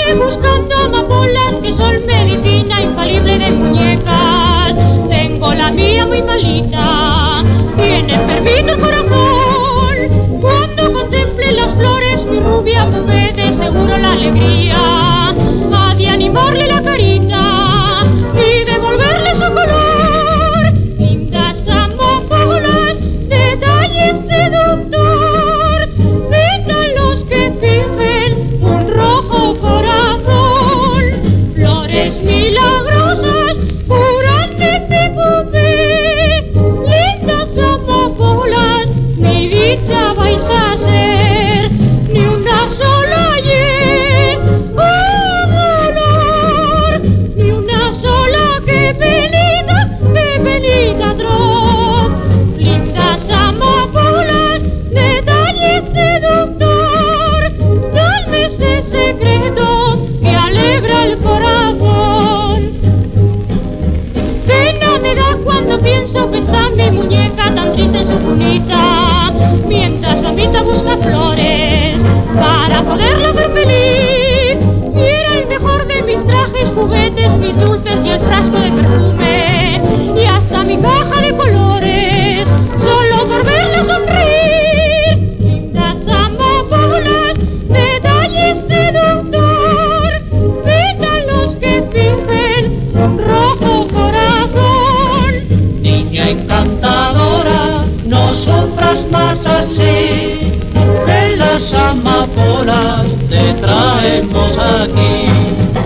buscando amapolas que son medicina infalible de muñecas. Tengo la mía muy malita, tiene enfermito el corazón. Cuando contemple las flores, mi rubia me ve de seguro la alegría. Ha de animarle la carita y devolverle su color. Lindas amapolas, detalle seductor, pétalos que fingen un rojo corazón. Flores milagrosas, curan mi pipupé. Lindas amapolas, mi dicha vais a ser. Ni una sola ayer, oh dolor, ni una sola que penita atroz. Lindas amapolas, detalle seductor, dame ese secreto que alegra el corazón. Pena me da cuando pienso que está mi muñeca tan triste en su cunita, mientras la mitad busca flores para poderla ver feliz. Mira el mejor de mis trajes, juguetes, mis dulces y el frasco de perfume, y hasta mi caja de colores, solo por verla sonreír. Lindas amapolas, detalle seductor, pétalos que fingen un rojo corazón. Niña encantadora, no sufras más así, que las amapolas te traemos aquí.